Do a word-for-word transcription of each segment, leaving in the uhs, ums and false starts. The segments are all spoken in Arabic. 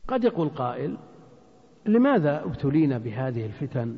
قد يقول قائل: لماذا ابتلينا بهذه الفتن؟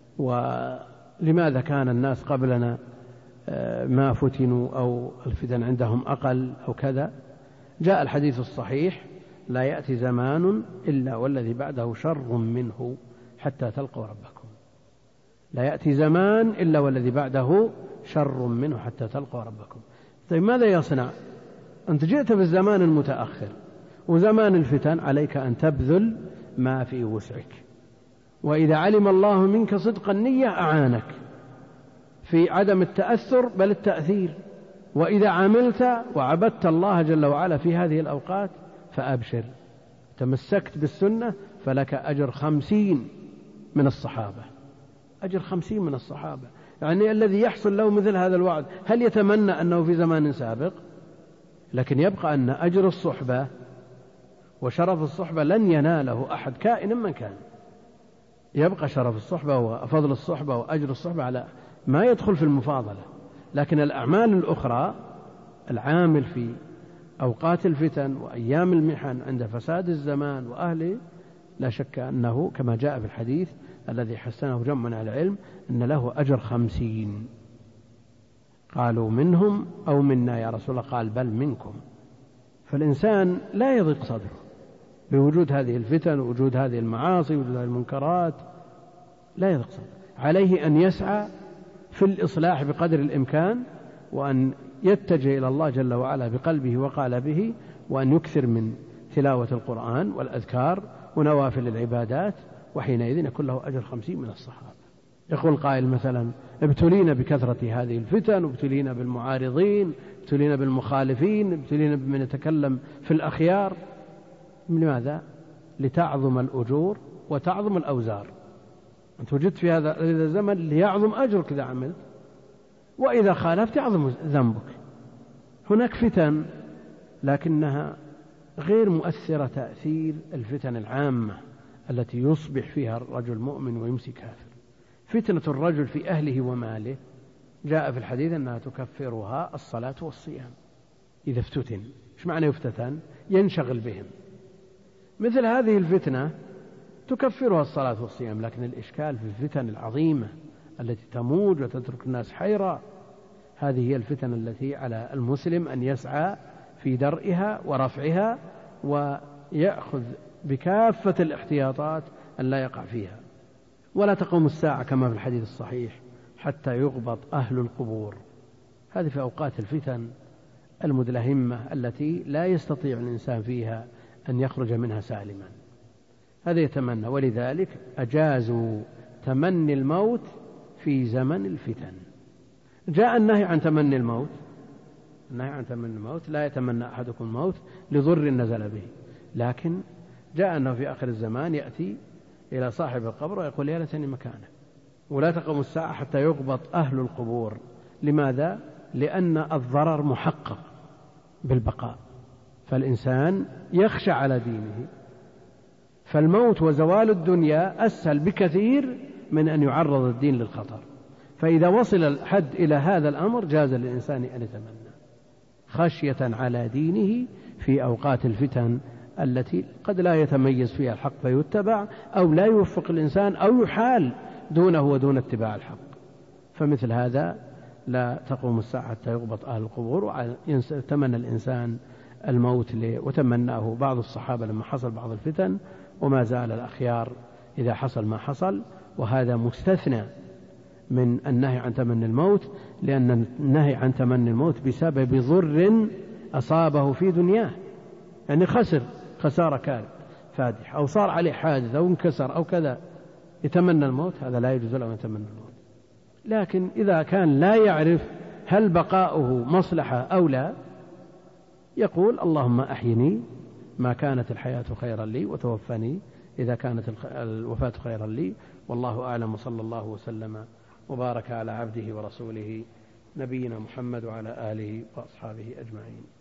ولماذا كان الناس قبلنا ما فتنوا أو الفتن عندهم أقل أو كذا؟ جاء الحديث الصحيح: لا يأتي زمان إلا والذي بعده شر منه حتى تلقوا ربكم. لا يأتي زمان إلا والذي بعده شر منه حتى تلقوا ربكم. طيب ماذا يصنع؟ أنت جئت في الزمان المتأخر، وزمان الفتن عليك أن تبذل ما في وسعك، وإذا علم الله منك صدق النية أعانك في عدم التأثر بل التأثير. وإذا عملت وعبدت الله جل وعلا في هذه الأوقات فأبشر، تمسكت بالسنة فلك أجر خمسين من الصحابة. أجر خمسين من الصحابة، يعني الذي يحصل له مثل هذا الوعد هل يتمنى أنه في زمان سابق؟ لكن يبقى أن أجر الصحبة وشرف الصحبة لن يناله أحد كائن من كان. يبقى شرف الصحبة وفضل الصحبة وأجر الصحبة على ما يدخل في المفاضلة. لكن الأعمال الأخرى، العامل في أوقات الفتن وأيام المحن عند فساد الزمان وأهله، لا شك أنه كما جاء في الحديث الذي حسنه جمع من العلم أن له أجر خمسين. قالوا: منهم أو منا يا رسول الله؟ قال: بل منكم. فالإنسان لا يضيق صدره بوجود هذه الفتن ووجود هذه المعاصي ووجود هذه المنكرات، لا يضيق صدره. عليه أن يسعى في الإصلاح بقدر الإمكان، وأن يتجه إلى الله جل وعلا بقلبه وقالبه، وأن يكثر من تلاوة القرآن والأذكار ونوافل العبادات، وحينئذ يكون له أجر خمسين من الصحابة. يقول قائل مثلا: ابتلينا بكثرة هذه الفتن، وابتلينا بالمعارضين، ابتلينا بالمخالفين، ابتلينا بمن يتكلم في الأخيار. لماذا؟ لتعظم الأجور وتعظم الأوزار. أنت وجدت في هذا الزمن ليعظم أجرك إذا عملت، وإذا خالفت يعظم ذنبك. هناك فتن لكنها غير مؤثرة تأثير الفتن العامة التي يصبح فيها الرجل مؤمن ويمسي كافر. فتنة الرجل في أهله وماله جاء في الحديث أنها تكفرها الصلاة والصيام إذا افتتن. إيش معنى يفتتن؟ ينشغل بهم. مثل هذه الفتنة تكفرها الصلاة والصيام. لكن الإشكال في الفتن العظيمة التي تموج وتترك الناس حيرة، هذه هي الفتن التي على المسلم أن يسعى في درئها ورفعها، ويأخذ بكافة الاحتياطات أن لا يقع فيها. ولا تقوم الساعة كما في الحديث الصحيح حتى يغبط أهل القبور. هذه في أوقات الفتن المدلهمة التي لا يستطيع الإنسان فيها أن يخرج منها سالما. هذا يتمنى، ولذلك أجازوا تمني الموت في زمن الفتن. جاء النهي عن تمني الموت، النهي عن تمني الموت: لا يتمنى أحدكم الموت لضر نزل به. لكن جاء أنه في آخر الزمان يأتي إلى صاحب القبر ويقول: يا ليتني مكانه. ولا تقوم الساعة حتى يغبط أهل القبور. لماذا؟ لأن الضرر محقق بالبقاء، فالإنسان يخشى على دينه. فالموت وزوال الدنيا أسهل بكثير من أن يعرض الدين للخطر. فإذا وصل الحد إلى هذا الأمر جاز للإنسان أن يتمنى خشية على دينه في أوقات الفتن التي قد لا يتميز فيها الحق فيتبع، أو لا يوفق الإنسان أو يحال دونه ودون اتباع الحق. فمثل هذا لا تقوم الساعة حتى يغبط أهل القبور. وتمنى الإنسان الموت، وتمناه بعض الصحابة لما حصل بعض الفتن، وما زال الأخيار إذا حصل ما حصل. وهذا مستثنى من النهي عن تمني الموت، لأن النهي عن تمني الموت بسبب ضر أصابه في دنياه، يعني خسر خسارة كارثة فادح، أو صار عليه حادث أو انكسر أو كذا، يتمنى الموت. هذا لا يجوز له أن يتمنى الموت. لكن إذا كان لا يعرف هل بقاؤه مصلحة أو لا، يقول: اللهم أحيني ما كانت الحياة خيرا لي، وتوفني إذا كانت الوفاة خيرا لي. والله أعلم، وصلى الله وسلم وبارك على عبده ورسوله نبينا محمد وعلى آله وأصحابه أجمعين.